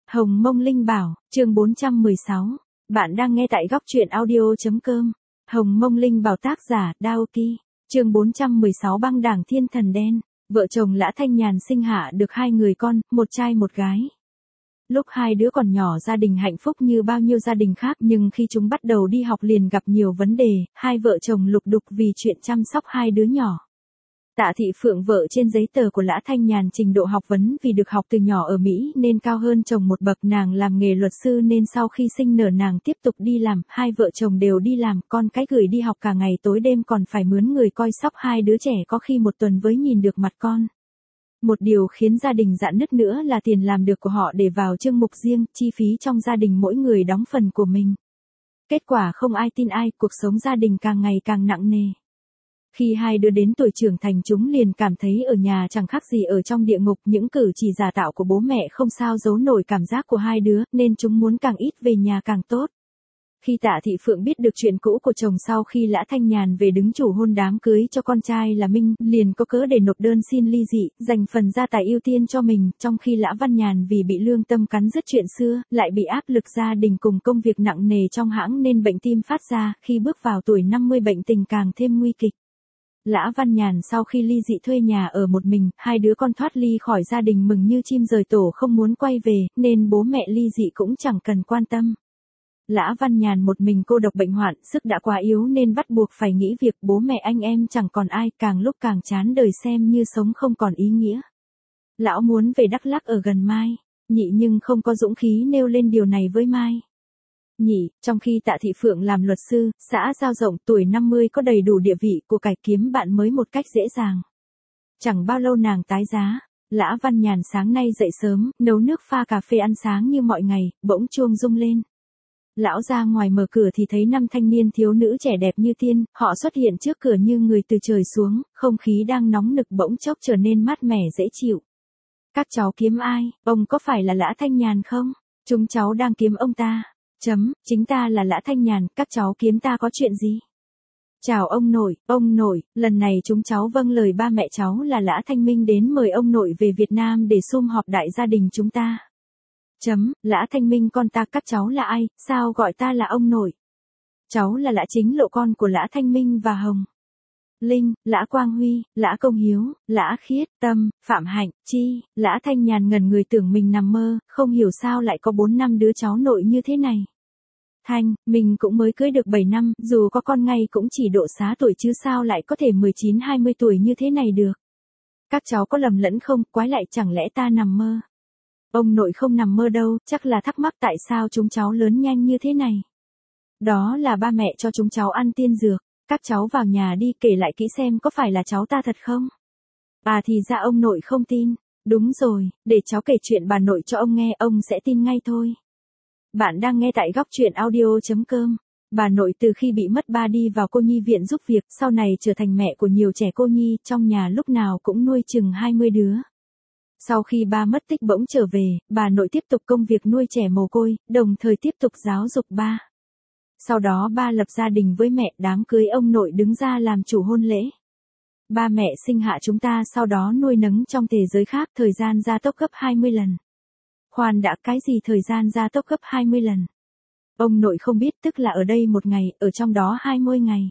Hồng Mông Linh Bảo, chương 416. Bạn đang nghe tại góc truyện audio.com. Hồng Mông Linh Bảo tác giả, Daoki. Chương 416 băng đảng thiên thần đen. Vợ chồng Lã Thanh Nhàn sinh hạ được 2 người con, một trai một gái. Lúc 2 đứa còn nhỏ gia đình hạnh phúc như bao nhiêu gia đình khác, nhưng khi chúng bắt đầu đi học liền gặp nhiều vấn đề, 2 vợ chồng lục đục vì chuyện chăm sóc 2 đứa nhỏ. Tạ Thị Phượng vợ trên giấy tờ của Lã Thanh Nhàn trình độ học vấn vì được học từ nhỏ ở Mỹ nên cao hơn chồng một bậc, nàng làm nghề luật sư nên sau khi sinh nở nàng tiếp tục đi làm, 2 vợ chồng đều đi làm, con cái gửi đi học cả ngày tối đêm còn phải mướn người coi sóc 2 đứa trẻ có khi một tuần mới nhìn được mặt con. Một điều khiến gia đình rạn nứt nữa là tiền làm được của họ để vào chương mục riêng, chi phí trong gia đình mỗi người đóng phần của mình. Kết quả không ai tin ai, cuộc sống gia đình càng ngày càng nặng nề. Khi 2 đứa đến tuổi trưởng thành chúng liền cảm thấy ở nhà chẳng khác gì ở trong địa ngục, những cử chỉ giả tạo của bố mẹ không sao giấu nổi cảm giác của 2 đứa, nên chúng muốn càng ít về nhà càng tốt. Khi Tạ Thị Phượng biết được chuyện cũ của chồng sau khi Lã Thanh Nhàn về đứng chủ hôn đám cưới cho con trai là Minh, liền có cớ để nộp đơn xin ly dị, dành phần gia tài ưu tiên cho mình, trong khi Lã Văn Nhàn vì bị lương tâm cắn rứt chuyện xưa, lại bị áp lực gia đình cùng công việc nặng nề trong hãng nên bệnh tim phát ra, khi bước vào tuổi 50 bệnh tình càng thêm nguy kịch. Lã Văn Nhàn sau khi ly dị thuê nhà ở một mình, 2 đứa con thoát ly khỏi gia đình mừng như chim rời tổ không muốn quay về, nên bố mẹ ly dị cũng chẳng cần quan tâm. Lã Văn Nhàn một mình cô độc bệnh hoạn, sức đã quá yếu nên bắt buộc phải nghỉ việc, bố mẹ anh em chẳng còn ai, càng lúc càng chán đời xem như sống không còn ý nghĩa. Lão muốn về Đắk Lắk ở gần Mai, Nhị nhưng không có dũng khí nêu lên điều này với Mai. Nhị, trong khi Tạ Thị Phượng làm luật sư, xã giao rộng, tuổi 50 có đầy đủ địa vị của cải kiếm bạn mới một cách dễ dàng. Chẳng bao lâu nàng tái giá. Lã Văn Nhàn sáng nay dậy sớm, nấu nước pha cà phê ăn sáng như mọi ngày, bỗng chuông rung lên. Lão ra ngoài mở cửa thì thấy 5 thanh niên thiếu nữ trẻ đẹp như tiên, họ xuất hiện trước cửa như người từ trời xuống, không khí đang nóng nực bỗng chốc trở nên mát mẻ dễ chịu. Các cháu kiếm ai, ông có phải là Lã Thanh Nhàn không? Chúng cháu đang kiếm ông ta. Chính ta là Lã Thanh Nhàn, các cháu kiếm ta có chuyện gì? Chào ông nội, lần này chúng cháu vâng lời ba mẹ cháu là Lã Thanh Minh đến mời ông nội về Việt Nam để sum họp đại gia đình chúng ta. Lã Thanh Minh con ta, các cháu là ai, sao gọi ta là ông nội? Cháu là Lã Chính Lộ, con của Lã Thanh Minh và Hồng Linh, Lã Quang Huy, Lã Công Hiếu, Lã Khiết, Tâm, Phạm Hạnh, Chi. Lã Thanh Nhàn ngẩn người tưởng mình nằm mơ, không hiểu sao lại có 4-5 đứa cháu nội như thế này. Thanh, mình cũng mới cưới được 7 năm, dù có con ngay cũng chỉ độ xá tuổi chứ sao lại có thể 19-20 tuổi như thế này được. Các cháu có lầm lẫn không, quái lại chẳng lẽ ta nằm mơ? Ông nội không nằm mơ đâu, chắc là thắc mắc tại sao chúng cháu lớn nhanh như thế này. Đó là ba mẹ cho chúng cháu ăn tiên dược. Các cháu vào nhà đi, kể lại kỹ xem có phải là cháu ta thật không? À thì ra ông nội không tin. Đúng rồi, để cháu kể chuyện bà nội cho ông nghe, ông sẽ tin ngay thôi. Bạn đang nghe tại góc truyện audio.com. Bà nội từ khi bị mất ba đi vào cô nhi viện giúp việc, sau này trở thành mẹ của nhiều trẻ cô nhi, trong nhà lúc nào cũng nuôi chừng 20 đứa. Sau khi ba mất tích bỗng trở về, bà nội tiếp tục công việc nuôi trẻ mồ côi, đồng thời tiếp tục giáo dục ba. Sau đó ba lập gia đình với mẹ, đám cưới ông nội đứng ra làm chủ hôn lễ. Ba mẹ sinh hạ chúng ta sau đó nuôi nấng trong thế giới khác, thời gian gia tốc gấp 20 lần. Khoan đã, cái gì thời gian gia tốc gấp 20 lần? Ông nội không biết, tức là ở đây một ngày, ở trong đó 20 ngày.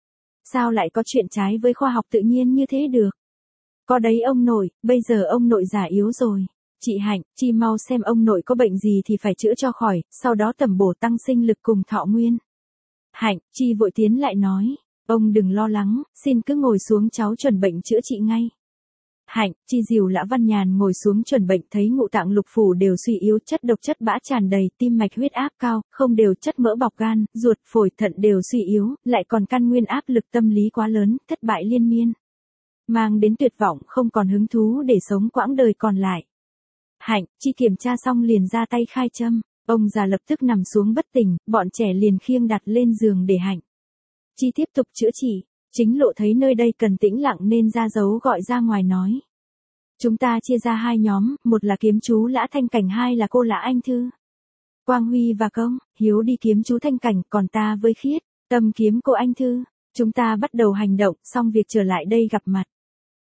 Sao lại có chuyện trái với khoa học tự nhiên như thế được? Có đấy ông nội, bây giờ ông nội già yếu rồi. Chị Hạnh, Chi mau xem ông nội có bệnh gì thì phải chữa cho khỏi, sau đó tẩm bổ tăng sinh lực cùng thọ nguyên. Hạnh, Chi vội tiến lại nói, ông đừng lo lắng, xin cứ ngồi xuống cháu chuẩn bệnh chữa trị ngay. Hạnh, Chi dìu Lã Văn Nhàn ngồi xuống chuẩn bệnh, thấy ngũ tạng lục phủ đều suy yếu, chất độc chất bã tràn đầy, tim mạch huyết áp cao, không đều, chất mỡ bọc gan, ruột, phổi, thận đều suy yếu, lại còn căn nguyên áp lực tâm lý quá lớn, thất bại liên miên. Mang đến tuyệt vọng, không còn hứng thú để sống quãng đời còn lại. Hạnh, Chi kiểm tra xong liền ra tay khai châm, ông già lập tức nằm xuống bất tỉnh, bọn trẻ liền khiêng đặt lên giường để Hạnh Chi tiếp tục chữa trị. Chính Lộ thấy nơi đây cần tĩnh lặng nên ra dấu gọi ra ngoài nói. Chúng ta chia ra 2 nhóm, một là kiếm chú Lã Thanh Cảnh, 2 là cô Lã Anh Thư. Quang Huy và Công, Hiếu đi kiếm chú Thanh Cảnh, còn ta với Khiết, Tâm kiếm cô Anh Thư. Chúng ta bắt đầu hành động, xong việc trở lại đây gặp mặt.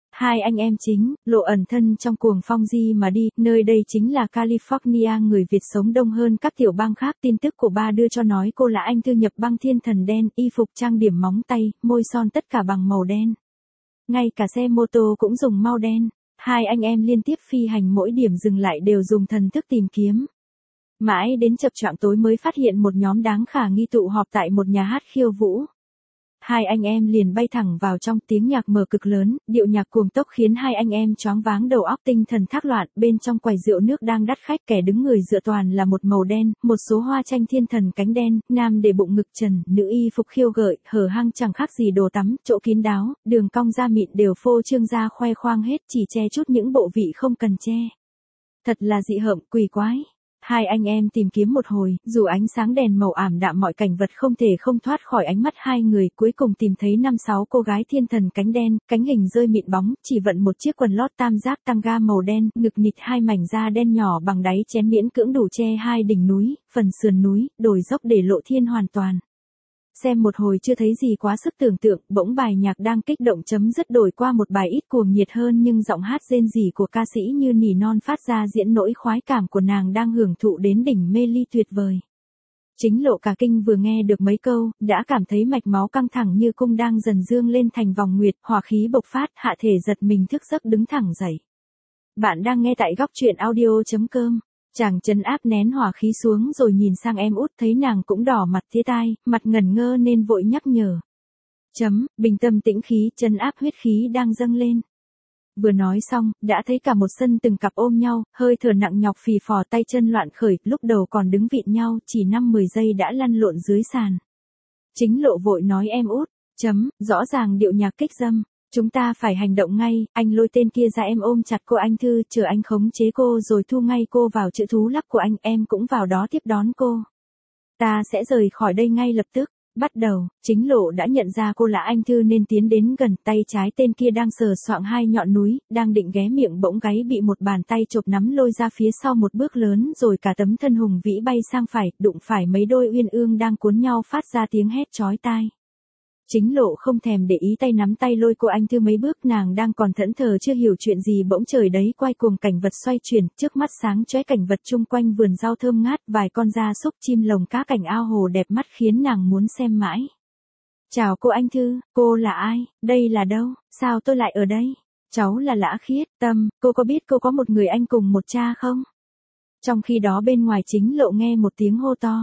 Hai anh em chính, lộ ẩn thân trong cuồng phong di mà đi, nơi đây chính là California, người Việt sống đông hơn các tiểu bang khác. Tin tức của ba đưa cho nói cô là anh Thư nhập bang thiên thần đen, y phục trang điểm móng tay, môi son tất cả bằng màu đen. Ngay cả xe mô tô cũng dùng màu đen. Hai anh em liên tiếp phi hành, mỗi điểm dừng lại đều dùng thần thức tìm kiếm. Mãi đến chập choạng tối mới phát hiện một nhóm đáng khả nghi tụ họp tại một nhà hát khiêu vũ. Hai anh em liền bay thẳng vào trong, tiếng nhạc mở cực lớn, điệu nhạc cuồng tốc khiến hai anh em choáng váng đầu óc, tinh thần thác loạn. Bên trong quầy rượu nước đang đắt khách, kẻ đứng người dựa toàn là một màu đen, một số hoa tranh thiên thần cánh đen, nam để bụng ngực trần, nữ y phục khiêu gợi, hở hang chẳng khác gì đồ tắm, chỗ kín đáo, đường cong da mịn đều phô trương ra khoe khoang hết, chỉ che chút những bộ vị không cần che. Thật là dị hợm, quỷ quái. Hai anh em tìm kiếm một hồi, dù ánh sáng đèn màu ảm đạm, mọi cảnh vật không thể không thoát khỏi ánh mắt hai người, cuối cùng tìm thấy 5-6 cô gái thiên thần cánh đen, cánh hình rơi mịn bóng, chỉ vận một chiếc quần lót tam giác tanga màu đen, ngực nịt hai mảnh da đen nhỏ bằng đáy chén miễn cưỡng đủ che hai đỉnh núi, phần sườn núi, đồi dốc để lộ thiên hoàn toàn. Xem một hồi chưa thấy gì quá sức tưởng tượng, bỗng bài nhạc đang kích động chấm dứt đổi qua một bài ít cuồng nhiệt hơn, nhưng giọng hát rên rỉ của ca sĩ như nỉ non phát ra diễn nỗi khoái cảm của nàng đang hưởng thụ đến đỉnh mê ly tuyệt vời. Chính Lộ cả kinh, vừa nghe được mấy câu, đã cảm thấy mạch máu căng thẳng như cung đang dần dương lên thành vòng nguyệt, hỏa khí bộc phát, hạ thể giật mình thức giấc đứng thẳng dậy. Bạn đang nghe tại góc truyện audio.com. Chàng trấn áp nén hỏa khí xuống rồi nhìn sang em út, thấy nàng cũng đỏ mặt tía tai, mặt ngẩn ngơ nên vội nhắc nhở. Bình tâm tĩnh khí, trấn áp huyết khí đang dâng lên. Vừa nói xong, đã thấy cả một sân từng cặp ôm nhau, hơi thở nặng nhọc phì phò, tay chân loạn khởi, lúc đầu còn đứng vịn nhau, chỉ 5-10 giây đã lăn lộn dưới sàn. Chính Lộ vội nói em út, rõ ràng điệu nhạc kích dâm. Chúng ta phải hành động ngay, anh lôi tên kia ra, em ôm chặt cô anh Thư, chờ anh khống chế cô rồi thu ngay cô vào chữ thú lắc của anh, em cũng vào đó tiếp đón cô. Ta sẽ rời khỏi đây ngay lập tức. Bắt đầu, Chính Lộ đã nhận ra cô là anh Thư nên tiến đến gần, tay trái tên kia đang sờ soạng hai nhọn núi, đang định ghé miệng bỗng gáy bị một bàn tay chộp nắm lôi ra phía sau một bước lớn, rồi cả tấm thân hùng vĩ bay sang phải, đụng phải mấy đôi uyên ương đang cuốn nhau phát ra tiếng hét chói tai. Chính Lộ không thèm để ý, tay nắm tay lôi cô anh Thư mấy bước, nàng đang còn thẫn thờ chưa hiểu chuyện gì, bỗng trời đấy quay cuồng, cảnh vật xoay chuyển, trước mắt sáng chóe, cảnh vật chung quanh vườn rau thơm ngát, vài con gia súc, chim lồng, cá cảnh, ao hồ đẹp mắt khiến nàng muốn xem mãi. Chào cô anh Thư, cô là ai, đây là đâu, sao tôi lại ở đây? Cháu là Lã Khiết Tâm, cô có biết cô có một người anh cùng một cha không? Trong khi đó bên ngoài Chính Lộ nghe một tiếng hô to.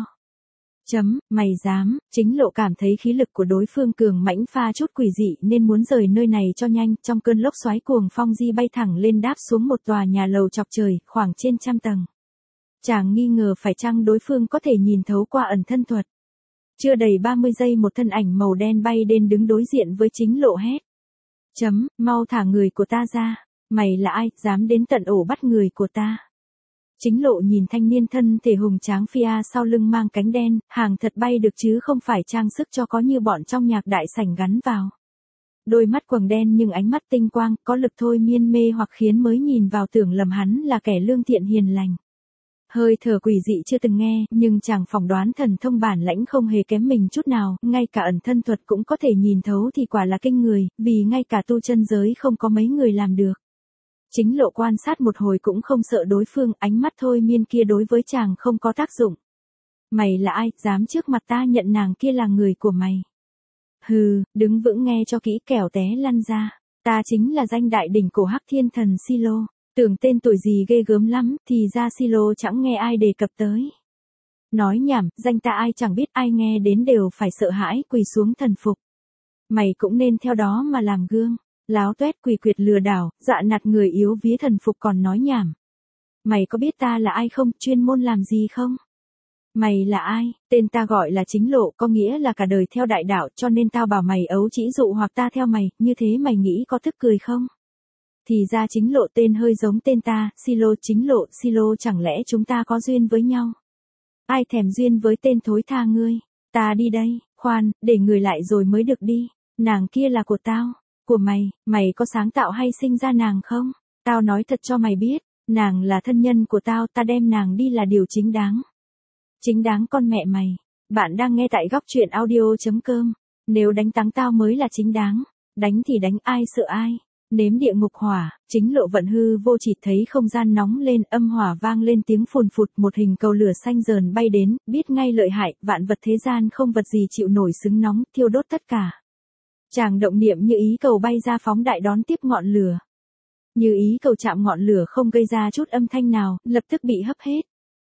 Mày dám, Chính Lộ cảm thấy khí lực của đối phương cường mãnh pha chút quỷ dị nên muốn rời nơi này cho nhanh, trong cơn lốc xoáy cuồng phong di bay thẳng lên đáp xuống một tòa nhà lầu chọc trời, khoảng trên 100 tầng. Chàng nghi ngờ phải chăng đối phương có thể nhìn thấu qua ẩn thân thuật. Chưa đầy 30 giây một thân ảnh màu đen bay đến đứng đối diện với Chính Lộ hét. Mau thả người của ta ra, mày là ai, dám đến tận ổ bắt người của ta. Chính Lộ nhìn thanh niên thân thể hùng tráng phía sau lưng mang cánh đen, hàng thật bay được chứ không phải trang sức cho có như bọn trong nhạc đại sảnh gắn vào. Đôi mắt quầng đen nhưng ánh mắt tinh quang, có lực thôi miên mê hoặc khiến mới nhìn vào tưởng lầm hắn là kẻ lương thiện hiền lành. Hơi thở quỷ dị chưa từng nghe, nhưng chàng phỏng đoán thần thông bản lãnh không hề kém mình chút nào, ngay cả ẩn thân thuật cũng có thể nhìn thấu thì quả là kinh người, vì ngay cả tu chân giới không có mấy người làm được. Chính Lộ quan sát một hồi cũng không sợ đối phương, ánh mắt thôi miên kia đối với chàng không có tác dụng. Mày là ai, dám trước mặt ta nhận nàng kia là người của mày? Hừ, đứng vững nghe cho kỹ kẻo té lăn ra. Ta chính là danh đại đỉnh cổ Hắc Thiên Thần Silo. Tưởng tên tuổi gì ghê gớm lắm, thì ra Silo chẳng nghe ai đề cập tới. Nói nhảm, danh ta ai chẳng biết, ai nghe đến đều phải sợ hãi quỳ xuống thần phục. Mày cũng nên theo đó mà làm gương. Láo tuét, quỷ quyệt, lừa đảo, dọa nạt người yếu vía thần phục còn nói nhảm. Mày có biết ta là ai không, chuyên môn làm gì không? Mày là ai? Tên ta gọi là Chính Lộ, có nghĩa là cả đời theo đại đạo, cho nên tao bảo mày ấu trĩ dụ hoặc ta theo mày, như thế mày nghĩ có tức cười không? Thì ra Chính Lộ tên hơi giống tên ta, Silo. Chính Lộ, Silo, chẳng lẽ chúng ta có duyên với nhau? Ai thèm duyên với tên thối tha ngươi? Ta đi đây, khoan, để người lại rồi mới được đi. Nàng kia là của tao. Của mày, mày có sáng tạo hay sinh ra nàng không? Tao nói thật cho mày biết, nàng là thân nhân của tao, ta đem nàng đi là điều chính đáng. Chính đáng con mẹ mày. Bạn đang nghe tại góc truyện audio.com. Nếu đánh thắng tao mới là chính đáng. Đánh thì đánh, ai sợ ai. Nếm địa ngục hỏa, Chính Lộ vận hư vô chỉ thấy không gian nóng lên, âm hỏa vang lên tiếng phùn phụt, một hình cầu lửa xanh dờn bay đến, biết ngay lợi hại, vạn vật thế gian không vật gì chịu nổi xứng nóng, thiêu đốt tất cả. Chàng động niệm như ý cầu bay ra phóng đại đón tiếp ngọn lửa. Như ý cầu chạm ngọn lửa không gây ra chút âm thanh nào, lập tức bị hấp hết.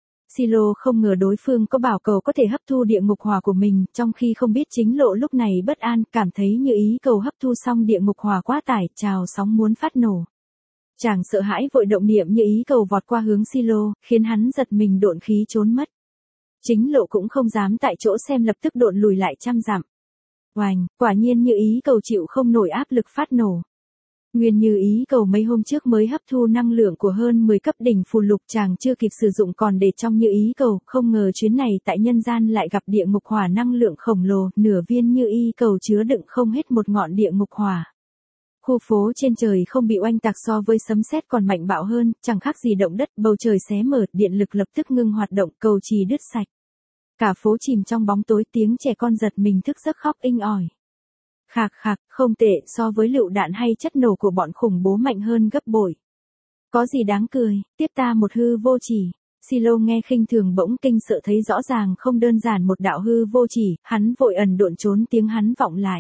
Silo không ngờ đối phương có bảo cầu có thể hấp thu địa ngục hỏa của mình, trong khi không biết Chính Lộ lúc này bất an, cảm thấy như ý cầu hấp thu xong địa ngục hỏa quá tải, trào sóng muốn phát nổ. Chàng sợ hãi vội động niệm như ý cầu vọt qua hướng Silo, khiến hắn giật mình độn khí trốn mất. Chính Lộ cũng không dám tại chỗ xem, lập tức độn lùi lại 100 dặm. Oành, quả nhiên như ý cầu chịu không nổi áp lực phát nổ. Nguyên như ý cầu mấy hôm trước mới hấp thu năng lượng của hơn 10 cấp đỉnh phù lục, chàng chưa kịp sử dụng còn để trong như ý cầu, không ngờ chuyến này tại nhân gian lại gặp địa ngục hỏa năng lượng khổng lồ, nửa viên như ý cầu chứa đựng không hết một ngọn địa ngục hỏa. Khu phố trên trời không bị oanh tạc, so với sấm sét còn mạnh bạo hơn, chẳng khác gì động đất, bầu trời xé mở, điện lực lập tức ngưng hoạt động, cầu trì đứt sạch. Cả phố chìm trong bóng tối, tiếng trẻ con giật mình thức giấc khóc inh ỏi. Khạc khạc, không tệ, so với lựu đạn hay chất nổ của bọn khủng bố mạnh hơn gấp bội. Có gì đáng cười, tiếp ta một hư vô chỉ. Silo nghe khinh thường bỗng kinh sợ thấy rõ ràng không đơn giản một đạo hư vô chỉ, hắn vội ẩn độn trốn, tiếng hắn vọng lại.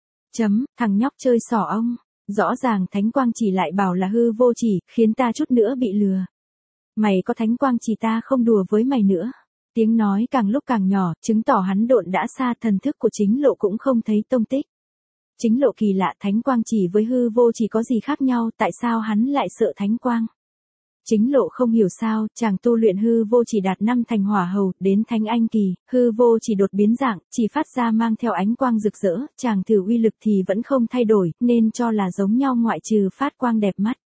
Thằng nhóc chơi xỏ ông, rõ ràng thánh quang chỉ lại bảo là hư vô chỉ, khiến ta chút nữa bị lừa. Mày có thánh quang chỉ ta không đùa với mày nữa. Tiếng nói càng lúc càng nhỏ, chứng tỏ hắn độn đã xa, thần thức của Chính Lộ cũng không thấy tông tích. Chính Lộ kỳ lạ, thánh quang chỉ với hư vô chỉ có gì khác nhau, tại sao hắn lại sợ thánh quang? Chính Lộ không hiểu sao, chàng tu luyện hư vô chỉ đạt 5 thành hỏa hầu, đến thánh anh kỳ, hư vô chỉ đột biến dạng, chỉ phát ra mang theo ánh quang rực rỡ, chàng thử uy lực thì vẫn không thay đổi, nên cho là giống nhau ngoại trừ phát quang đẹp mắt.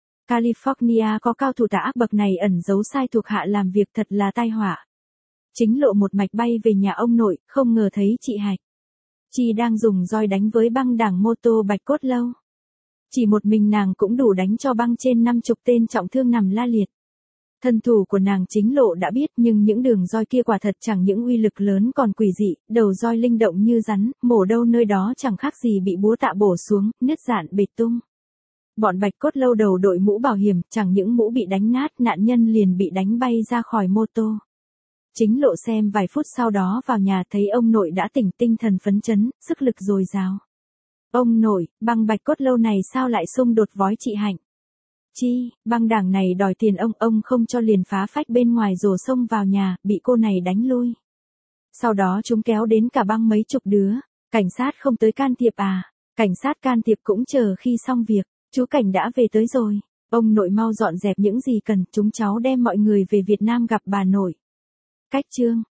California có cao thủ tà ác bậc này ẩn giấu sai thuộc hạ làm việc thật là tai họa. Chính Lộ một mạch bay về nhà ông nội, không ngờ thấy chị Hạch Chi đang dùng roi đánh với băng đảng mô tô Bạch Cốt Lâu. Chỉ một mình nàng cũng đủ đánh cho băng trên 50 tên trọng thương nằm la liệt. Thân thủ của nàng Chính Lộ đã biết, nhưng những đường roi kia quả thật chẳng những uy lực lớn còn quỷ dị, đầu roi linh động như rắn, mổ đâu nơi đó chẳng khác gì bị búa tạ bổ xuống, nứt rạn bệt tung. Bọn Bạch Cốt Lâu đầu đội mũ bảo hiểm, chẳng những mũ bị đánh nát, nạn nhân liền bị đánh bay ra khỏi mô tô. Chính Lộ xem vài phút sau đó vào nhà thấy ông nội đã tỉnh, tinh thần phấn chấn, sức lực dồi dào. Ông nội, băng Bạch Cốt Lâu này sao lại xung đột vói chị Hạnh? Chi, băng đảng này đòi tiền ông không cho liền phá phách bên ngoài rồi xông vào nhà, bị cô này đánh lui. Sau đó chúng kéo đến cả băng mấy chục đứa, cảnh sát không tới can thiệp à? Cảnh sát can thiệp cũng chờ khi xong việc, chú cảnh đã về tới rồi. Ông nội mau dọn dẹp những gì cần, chúng cháu đem mọi người về Việt Nam gặp bà nội. Cách chương